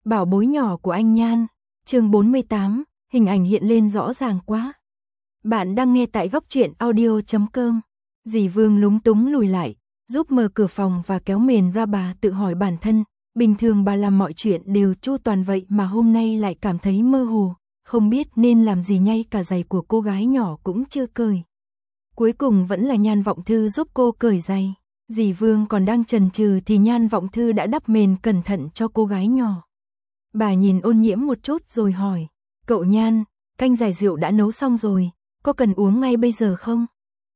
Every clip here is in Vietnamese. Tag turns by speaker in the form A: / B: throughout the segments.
A: Bảo bối nhỏ của anh Nhan. Chương 48, hình ảnh hiện lên rõ ràng quá. Bạn đang nghe tại góc truyện audio.com. Dì Vương lúng túng lùi lại, giúp mở cửa phòng và kéo mền ra. Bà tự hỏi bản thân, bình thường bà làm mọi chuyện đều chu toàn vậy mà hôm nay lại cảm thấy mơ hồ, không biết nên làm gì, ngay cả giày của cô gái nhỏ cũng chưa cởi. Cuối cùng vẫn là Nhan Vọng Thư giúp cô cởi giày. Dì Vương còn đang chần chừ thì Nhan Vọng Thư đã đắp mền cẩn thận cho cô gái nhỏ. Bà nhìn Ôn Nhiễm một chút rồi hỏi, cậu Nhan, canh giải rượu đã nấu xong rồi, có cần uống ngay bây giờ không?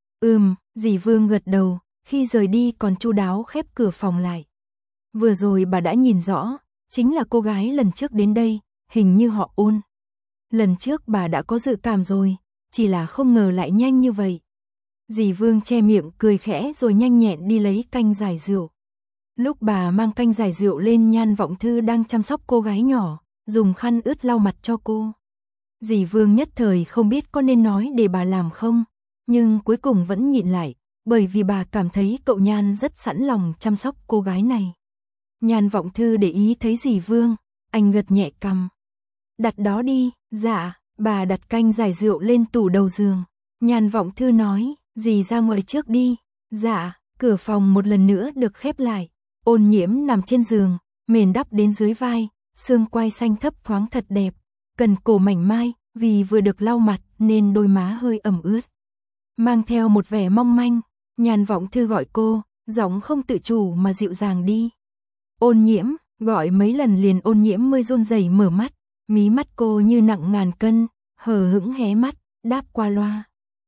A: Dì Vương gật đầu, khi rời đi còn chu đáo khép cửa phòng lại. Vừa rồi bà đã nhìn rõ, chính là cô gái lần trước đến đây, hình như họ Ôn. Lần trước bà đã có dự cảm rồi, chỉ là không ngờ lại nhanh như vậy. Dì Vương che miệng cười khẽ rồi nhanh nhẹn đi lấy canh giải rượu. Lúc bà mang canh giải rượu lên, Nhan Vọng Thư đang chăm sóc cô gái nhỏ, dùng khăn ướt lau mặt cho cô. Dì Vương nhất thời không biết có nên nói để bà làm không, nhưng cuối cùng vẫn nhịn lại, bởi vì bà cảm thấy cậu Nhan rất sẵn lòng chăm sóc cô gái này. Nhan Vọng Thư để ý thấy dì Vương, anh gật nhẹ cằm. Đặt đó đi. Dạ. Bà đặt canh giải rượu lên tủ đầu giường. Nhan Vọng Thư nói, dì ra ngoài trước đi. Dạ. Cửa phòng một lần nữa được khép lại. Ôn Nhiễm nằm trên giường, mền đắp đến dưới vai, xương quai xanh thấp thoáng thật đẹp, cần cổ mảnh mai, vì vừa được lau mặt nên đôi má hơi ẩm ướt. Mang theo một vẻ mong manh, Nhan Vọng Thư gọi cô, giọng không tự chủ mà dịu dàng đi. Ôn Nhiễm, gọi mấy lần liền Ôn Nhiễm mới run rẩy mở mắt, mí mắt cô như nặng ngàn cân, hờ hững hé mắt, đáp qua loa.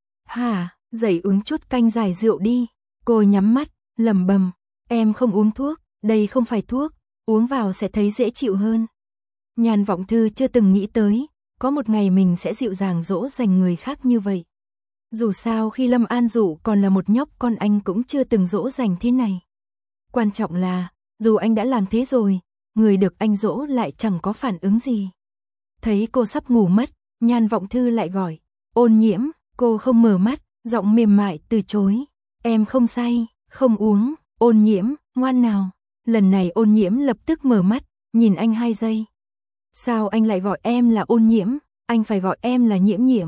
A: Hả, dậy uống chút canh giải rượu đi. Cô nhắm mắt, lẩm bẩm, em không uống thuốc, đây không phải thuốc, uống vào sẽ thấy dễ chịu hơn. Nhan Vọng Thư chưa từng nghĩ tới, có một ngày mình sẽ dịu dàng dỗ dành người khác như vậy. Dù sao khi Lâm An Dụ còn là một nhóc con anh cũng chưa từng dỗ dành thế này. Quan trọng là, dù anh đã làm thế rồi, người được anh dỗ lại chẳng có phản ứng gì. Thấy cô sắp ngủ mất, Nhan Vọng Thư lại gọi, Ôn Nhiễm. Cô không mở mắt, giọng mềm mại từ chối. Em không say, không uống. Ôn Nhiễm, ngoan nào. Lần này Ôn Nhiễm lập tức mở mắt, nhìn anh 2 giây. Sao anh lại gọi em là Ôn Nhiễm, anh phải gọi em là Nhiễm Nhiễm.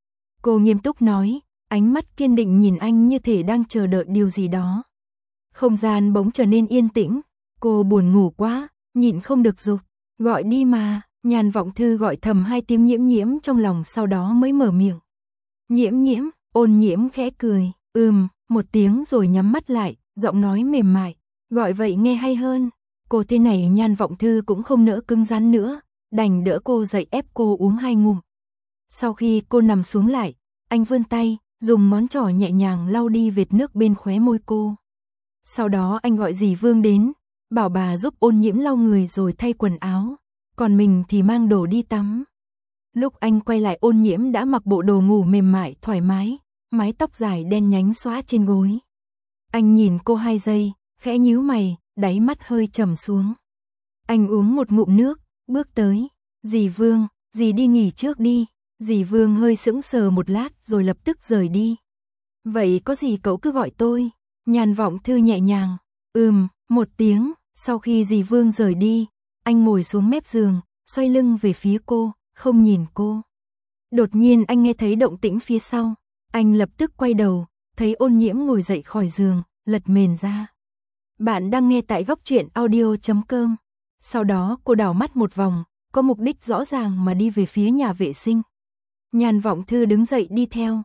A: Cô nghiêm túc nói, ánh mắt kiên định nhìn anh như thể đang chờ đợi điều gì đó. Không gian bỗng trở nên yên tĩnh, cô buồn ngủ quá, nhịn không được giục, gọi đi mà. Nhan Vọng Thư gọi thầm 2 tiếng Nhiễm Nhiễm trong lòng, sau đó mới mở miệng. Nhiễm Nhiễm. Ôn Nhiễm khẽ cười, một tiếng rồi nhắm mắt lại, giọng nói mềm mại, gọi vậy nghe hay hơn. Cô thế này Nhan Vọng Thư cũng không nỡ cứng rắn nữa, đành đỡ cô dậy ép cô uống 2 ngụm. Sau khi cô nằm xuống lại, anh vươn tay, dùng ngón trỏ nhẹ nhàng lau đi vệt nước bên khóe môi cô. Sau đó anh gọi dì Vương đến, bảo bà giúp Ôn Nhiễm lau người rồi thay quần áo, còn mình thì mang đồ đi tắm. Lúc anh quay lại, Ôn Nhiễm đã mặc bộ đồ ngủ mềm mại thoải mái, mái tóc dài đen nhánh xõa trên gối. Anh nhìn cô 2 giây, khẽ nhíu mày, đáy mắt hơi trầm xuống. Anh uống một ngụm nước, bước tới, dì Vương, dì đi nghỉ trước đi. Dì Vương hơi sững sờ một lát rồi lập tức rời đi. Vậy có gì cậu cứ gọi tôi. Nhan Vọng Thư nhẹ nhàng, một tiếng. Sau khi dì Vương rời đi, anh ngồi xuống mép giường, xoay lưng về phía cô, không nhìn cô. Đột nhiên anh nghe thấy động tĩnh phía sau, anh lập tức quay đầu, thấy Ôn Nhiễm ngồi dậy khỏi giường, lật mền ra. Bạn đang nghe tại góc truyện audio.com. Sau đó cô đảo mắt một vòng, có mục đích rõ ràng mà đi về phía nhà vệ sinh. Nhan Vọng Thư đứng dậy đi theo.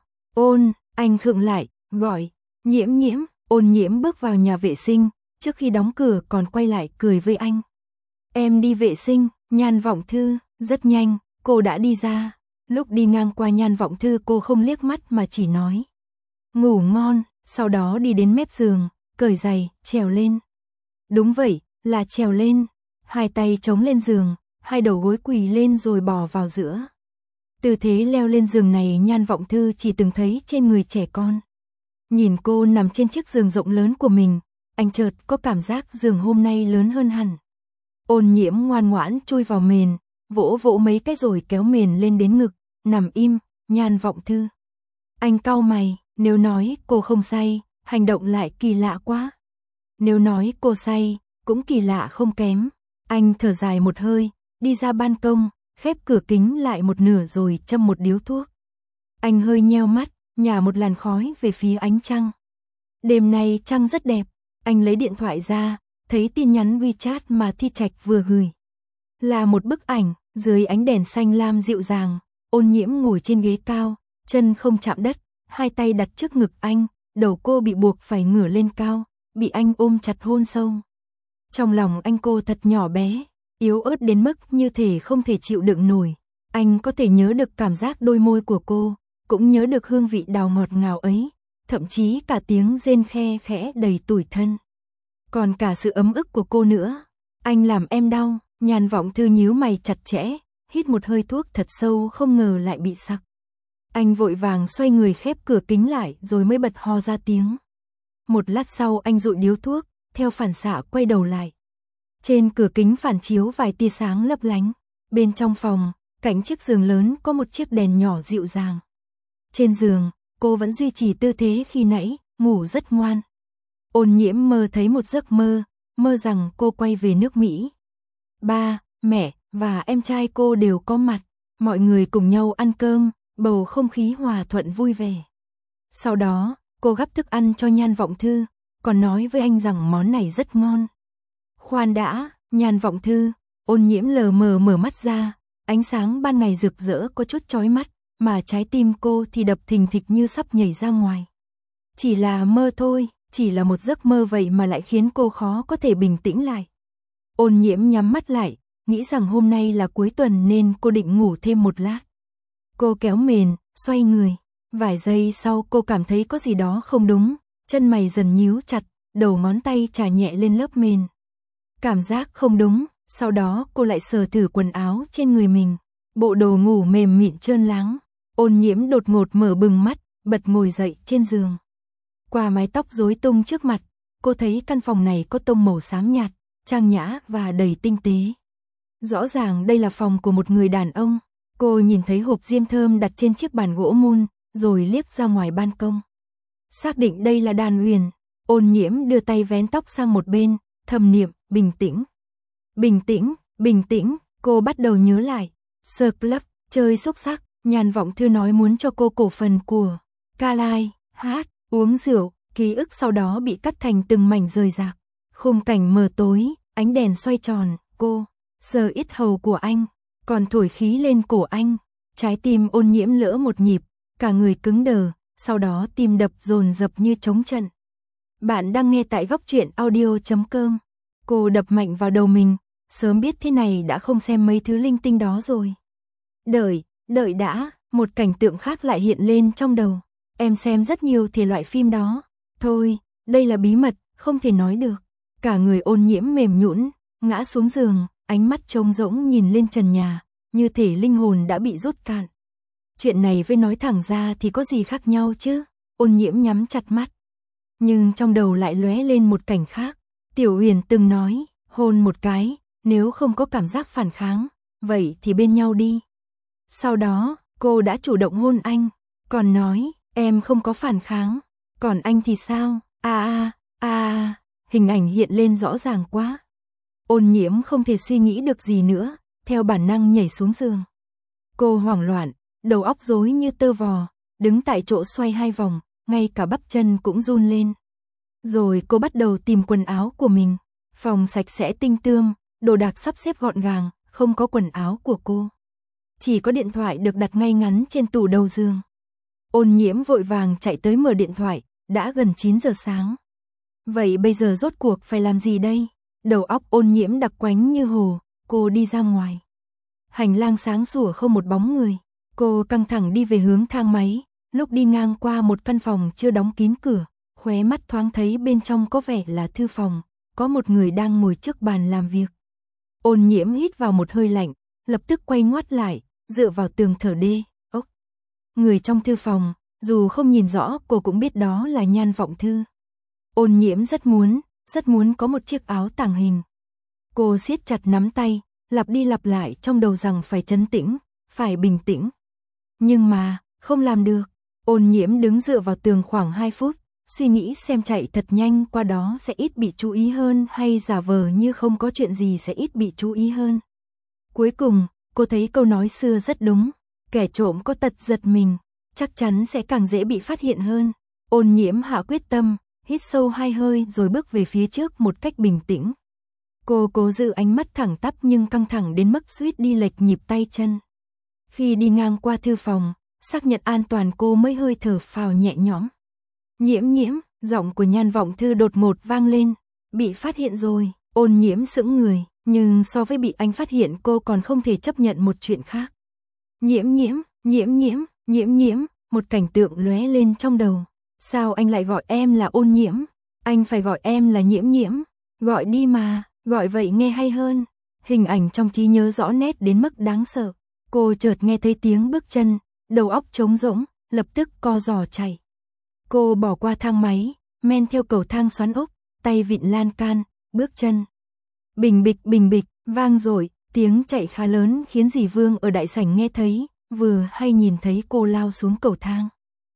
A: Anh khựng lại, gọi, Nhiễm Nhiễm. Ôn Nhiễm bước vào nhà vệ sinh, trước khi đóng cửa còn quay lại cười với anh. Em đi vệ sinh. Nhan Vọng Thư, rất nhanh, cô đã đi ra. Lúc đi ngang qua Nhan Vọng Thư cô không liếc mắt mà chỉ nói, ngủ ngon, sau đó đi đến mép giường, cởi giày, trèo lên. Đúng vậy, là trèo lên. 2 tay chống lên giường, 2 đầu gối quỳ lên rồi bò vào giữa. Tư thế leo lên giường này Nhan Vọng Thư chỉ từng thấy trên người trẻ con. Nhìn cô nằm trên chiếc giường rộng lớn của mình, anh chợt có cảm giác giường hôm nay lớn hơn hẳn. Ôn Nhiễm ngoan ngoãn chui vào mền, vỗ vỗ mấy cái rồi kéo mền lên đến ngực, nằm im. Nhan Vọng Thư. Anh cau mày, nếu nói cô không say, hành động lại kỳ lạ quá. Nếu nói cô say, cũng kỳ lạ không kém. Anh thở dài một hơi, đi ra ban công, khép cửa kính lại một nửa rồi châm một điếu thuốc. Anh hơi nheo mắt, nhả một làn khói về phía ánh trăng. Đêm nay trăng rất đẹp, anh lấy điện thoại ra, thấy tin nhắn WeChat mà Thi Trạch vừa gửi. Là một bức ảnh, dưới ánh đèn xanh lam dịu dàng, Ôn Nhiễm ngồi trên ghế cao, chân không chạm đất, hai tay đặt trước ngực anh, đầu cô bị buộc phải ngửa lên cao, bị anh ôm chặt hôn sâu. Trong lòng anh cô thật nhỏ bé, yếu ớt đến mức như thể không thể chịu đựng nổi. Anh có thể nhớ được cảm giác đôi môi của cô, cũng nhớ được hương vị đào ngọt ngào ấy, thậm chí cả tiếng rên khe khẽ đầy tủi thân. Còn cả sự ấm ức của cô nữa. Anh làm em đau, Nhan Vọng Thư nhíu mày chặt chẽ, hít một hơi thuốc thật sâu không ngờ lại bị sặc. Anh vội vàng xoay người khép cửa kính lại rồi mới bật ho ra tiếng. Một lát sau anh dụi điếu thuốc, theo phản xạ quay đầu lại. Trên cửa kính phản chiếu vài tia sáng lấp lánh. Bên trong phòng, cạnh chiếc giường lớn có một chiếc đèn nhỏ dịu dàng. Trên giường, cô vẫn duy trì tư thế khi nãy, ngủ rất ngoan. Ôn Nhiễm mơ thấy một giấc mơ, mơ rằng cô quay về nước Mỹ. Ba, mẹ và em trai cô đều có mặt, mọi người cùng nhau ăn cơm, bầu không khí hòa thuận vui vẻ. Sau đó, cô gắp thức ăn cho Nhan Vọng Thư, còn nói với anh rằng món này rất ngon. Khoan đã, Nhan Vọng Thư, Ôn Nhiễm lờ mờ mở mắt ra, ánh sáng ban ngày rực rỡ có chút chói mắt, mà trái tim cô thì đập thình thịch như sắp nhảy ra ngoài. Chỉ là mơ thôi, chỉ là một giấc mơ vậy mà lại khiến cô khó có thể bình tĩnh lại. Ôn Nhiễm nhắm mắt lại, nghĩ rằng hôm nay là cuối tuần nên cô định ngủ thêm một lát. Cô kéo mền, xoay người, vài giây sau cô cảm thấy có gì đó không đúng, chân mày dần nhíu chặt, đầu ngón tay chà nhẹ lên lớp mền. Cảm giác không đúng, sau đó cô lại sờ thử quần áo trên người mình, bộ đồ ngủ mềm mịn trơn láng. Ôn Nhiễm đột ngột mở bừng mắt, bật ngồi dậy trên giường. Qua mái tóc rối tung trước mặt, cô thấy căn phòng này có tông màu xám nhạt, trang nhã và đầy tinh tế. Rõ ràng đây là phòng của một người đàn ông. Cô nhìn thấy hộp diêm thơm đặt trên chiếc bàn gỗ mun, rồi liếc ra ngoài ban công. Xác định đây là Đan Uyển, Ôn Nhiễm đưa tay vén tóc sang một bên, thầm niệm, bình tĩnh. Bình tĩnh, bình tĩnh, cô bắt đầu nhớ lại. Sơ club, chơi xúc xắc, Nhan Vọng Thư nói muốn cho cô cổ phần của ca lai, hát, uống rượu, ký ức sau đó bị cắt thành từng mảnh rời rạc. Khung cảnh mờ tối, ánh đèn xoay tròn, cô sờ yết hầu của anh, còn thổi khí lên cổ anh. Trái tim Ôn Nhiễm lỡ một nhịp, cả người cứng đờ, sau đó tim đập dồn dập như trống trận. Bạn đang nghe tại góc truyện audio.com. Cô đập mạnh vào đầu mình, sớm biết thế này đã không xem mấy thứ linh tinh đó rồi. Đợi đã, một cảnh tượng khác lại hiện lên trong đầu. Em xem rất nhiều thể loại phim đó. Thôi, đây là bí mật, không thể nói được. Cả người Ôn Nhiễm mềm nhũn, ngã xuống giường, ánh mắt trống rỗng nhìn lên trần nhà, như thể linh hồn đã bị rút cạn. Chuyện này với nói thẳng ra thì có gì khác nhau chứ? Ôn Nhiễm nhắm chặt mắt. Nhưng trong đầu lại lóe lên một cảnh khác. Tiểu Uyển từng nói, hôn một cái, nếu không có cảm giác phản kháng, vậy thì bên nhau đi. Sau đó, cô đã chủ động hôn anh, còn nói, em không có phản kháng, còn anh thì sao? Hình ảnh hiện lên rõ ràng quá. Ôn Nhiễm không thể suy nghĩ được gì nữa, theo bản năng nhảy xuống giường. Cô hoảng loạn, đầu óc rối như tơ vò, đứng tại chỗ xoay hai vòng, ngay cả bắp chân cũng run lên. Rồi cô bắt đầu tìm quần áo của mình, phòng sạch sẽ tinh tươm, đồ đạc sắp xếp gọn gàng, không có quần áo của cô. Chỉ có điện thoại được đặt ngay ngắn trên tủ đầu giường. Ôn Nhiễm vội vàng chạy tới mở điện thoại, đã gần 9 giờ sáng. Vậy bây giờ rốt cuộc phải làm gì đây? Đầu óc Ôn Nhiễm đặc quánh như hồ, cô đi ra ngoài. Hành lang sáng sủa không một bóng người, cô căng thẳng đi về hướng thang máy, lúc đi ngang qua một căn phòng chưa đóng kín cửa, khóe mắt thoáng thấy bên trong có vẻ là thư phòng, có một người đang ngồi trước bàn làm việc. Ôn Nhiễm hít vào một hơi lạnh, lập tức quay ngoắt lại, dựa vào tường thở đê, ốc. Người trong thư phòng, dù không nhìn rõ cô cũng biết đó là Nhan Vọng Thư. Ôn Nhiễm rất muốn có một chiếc áo tàng hình. Cô siết chặt nắm tay, lặp đi lặp lại trong đầu rằng phải trấn tĩnh, phải bình tĩnh. Nhưng mà, không làm được. Ôn Nhiễm đứng dựa vào tường khoảng 2 phút, suy nghĩ xem chạy thật nhanh qua đó sẽ ít bị chú ý hơn hay giả vờ như không có chuyện gì sẽ ít bị chú ý hơn. Cuối cùng, cô thấy câu nói xưa rất đúng, kẻ trộm có tật giật mình, chắc chắn sẽ càng dễ bị phát hiện hơn. Ôn Nhiễm hạ quyết tâm, hít sâu 2 hơi rồi bước về phía trước một cách bình tĩnh. Cô cố giữ ánh mắt thẳng tắp nhưng căng thẳng đến mức suýt đi lệch nhịp tay chân. Khi đi ngang qua thư phòng, xác nhận an toàn cô mới hơi thở phào nhẹ nhõm. Nhiễm Nhiễm, giọng của Nhan Vọng Thư đột ngột vang lên, bị phát hiện rồi. Ôn Nhiễm sững người, nhưng so với bị anh phát hiện cô còn không thể chấp nhận một chuyện khác. Nhiễm Nhiễm, Nhiễm Nhiễm, Nhiễm Nhiễm, một cảnh tượng lóe lên trong đầu. Sao anh lại gọi em là Ôn Nhiễm? Anh phải gọi em là Nhiễm Nhiễm. Gọi đi mà, gọi vậy nghe hay hơn. Hình ảnh trong trí nhớ rõ nét đến mức đáng sợ. Cô chợt nghe thấy tiếng bước chân, đầu óc trống rỗng, lập tức co giò chạy. Cô bỏ qua thang máy, men theo cầu thang xoắn ốc, tay vịn lan can, bước chân. Bình bịch, vang dội, tiếng chạy khá lớn khiến dì Vương ở đại sảnh nghe thấy, vừa hay nhìn thấy cô lao xuống cầu thang.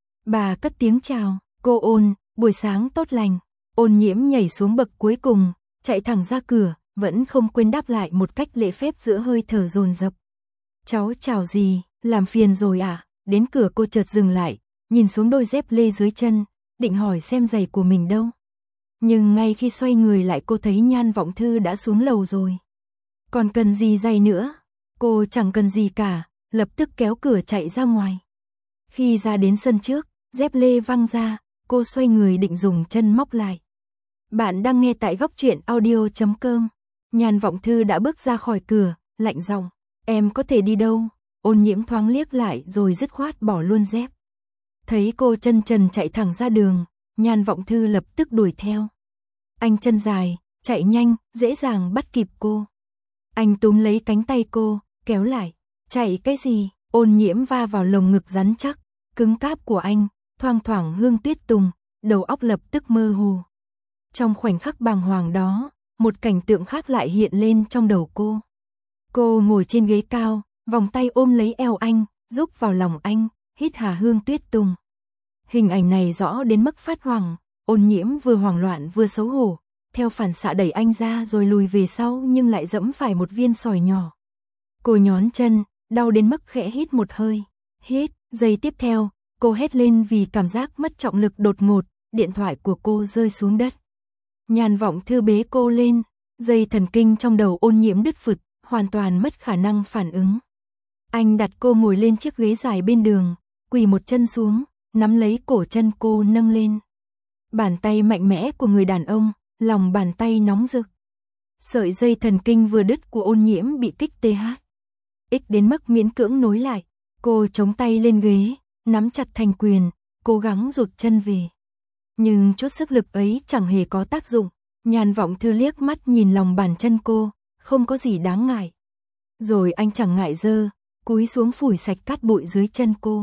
A: Bà cất tiếng chào, cô Ôn, buổi sáng tốt lành. Ôn Nhiễm nhảy xuống bậc cuối cùng, chạy thẳng ra cửa, vẫn không quên đáp lại một cách lễ phép giữa hơi thở dồn dập. Cháu chào dì, làm phiền rồi à? Đến cửa cô chợt dừng lại, nhìn xuống đôi dép lê dưới chân, định hỏi xem giày của mình đâu. Nhưng ngay khi xoay người lại cô thấy Nhan Vọng Thư đã xuống lầu rồi. Còn cần gì giày nữa? Cô chẳng cần gì cả, lập tức kéo cửa chạy ra ngoài. Khi ra đến sân trước, dép lê văng ra, cô xoay người định dùng chân móc lại. Bạn đang nghe tại góc truyện audio.com. Nhan Vọng Thư đã bước ra khỏi cửa, lạnh giọng, em có thể đi đâu? Ôn Nhiễm thoáng liếc lại rồi dứt khoát bỏ luôn dép. Thấy cô chân trần chạy thẳng ra đường, Nhan Vọng Thư lập tức đuổi theo. Anh chân dài, chạy nhanh, dễ dàng bắt kịp cô. Anh túm lấy cánh tay cô, kéo lại. Chạy cái gì? Ôn Nhiễm va vào lồng ngực rắn chắc, cứng cáp của anh, thoang thoảng hương tuyết tùng, đầu óc lập tức mơ hồ. Trong khoảnh khắc bàng hoàng đó, một cảnh tượng khác lại hiện lên trong đầu cô. Cô ngồi trên ghế cao, vòng tay ôm lấy eo anh, rúc vào lòng anh, hít hà hương tuyết tùng. Hình ảnh này rõ đến mức phát hoảng, Ôn Nhiễm vừa hoảng loạn vừa xấu hổ, theo phản xạ đẩy anh ra rồi lùi về sau nhưng lại dẫm phải một viên sỏi nhỏ. Cô nhón chân, đau đến mức khẽ hít một hơi. Hít, giây tiếp theo, cô hét lên vì cảm giác mất trọng lực đột ngột, điện thoại của cô rơi xuống đất. Nhan Vọng Thư bế cô lên, dây thần kinh trong đầu Ôn Nhiễm đứt phụt, hoàn toàn mất khả năng phản ứng. Anh đặt cô ngồi lên chiếc ghế dài bên đường, quỳ một chân xuống, nắm lấy cổ chân cô nâng lên. Bàn tay mạnh mẽ của người đàn ông, lòng bàn tay nóng rực. Sợi dây thần kinh vừa đứt của Ôn Nhiễm bị kích TH. Đến mức miễn cưỡng nối lại. Cô chống tay lên ghế, nắm chặt thành quyền, cố gắng rụt chân về. Nhưng chút sức lực ấy chẳng hề có tác dụng. Nhan Vọng Thư liếc mắt nhìn lòng bàn chân cô, không có gì đáng ngại. Rồi anh chẳng ngại dơ, cúi xuống phủi sạch cát bụi dưới chân cô.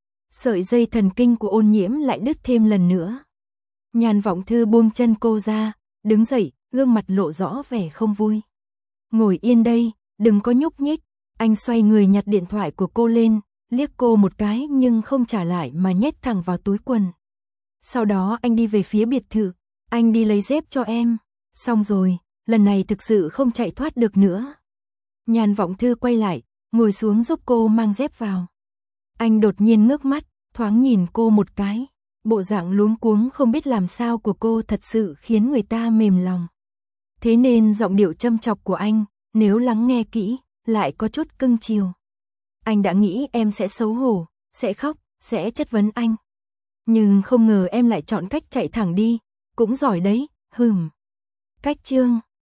A: Sợi dây thần kinh của Ôn Nhiễm lại đứt thêm lần nữa. Nhan Vọng Thư buông chân cô ra, đứng dậy, gương mặt lộ rõ vẻ không vui. Ngồi yên đây, đừng có nhúc nhích. Anh xoay người nhặt điện thoại của cô lên, liếc cô một cái nhưng không trả lại mà nhét thẳng vào túi quần. Sau đó anh đi về phía biệt thự, anh đi lấy dép cho em. Xong rồi, lần này thực sự không chạy thoát được nữa. Nhan Vọng Thư quay lại, ngồi xuống giúp cô mang dép vào. Anh đột nhiên ngước mắt, thoáng nhìn cô một cái. Bộ dạng luống cuống không biết làm sao của cô thật sự khiến người ta mềm lòng. Thế nên giọng điệu châm chọc của anh, nếu lắng nghe kỹ, lại có chút cưng chiều. Anh đã nghĩ em sẽ xấu hổ, sẽ khóc, sẽ chất vấn anh. Nhưng không ngờ em lại chọn cách chạy thẳng đi, cũng giỏi đấy, Cách chương